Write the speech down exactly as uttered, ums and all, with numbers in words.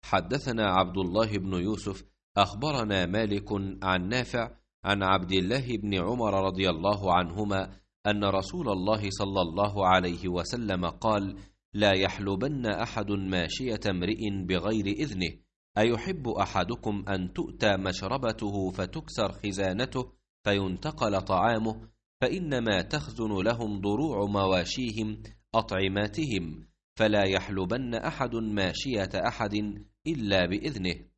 حدثنا عبد الله بن يوسف أخبرنا مالك عن نافع عن عبد الله بن عمر رضي الله عنهما أن رسول الله صلى الله عليه وسلم قال: لا يحلبن أحد ماشية امرئ بغير إذنه، أيحب أحدكم أن تؤتى مشربته فتكسر خزانته فينتقل طعامه، فإنما تخزن لهم ضروع مواشيهم أطعماتهم، فلا يحلبن أحد ماشية أحد إلا بإذنه.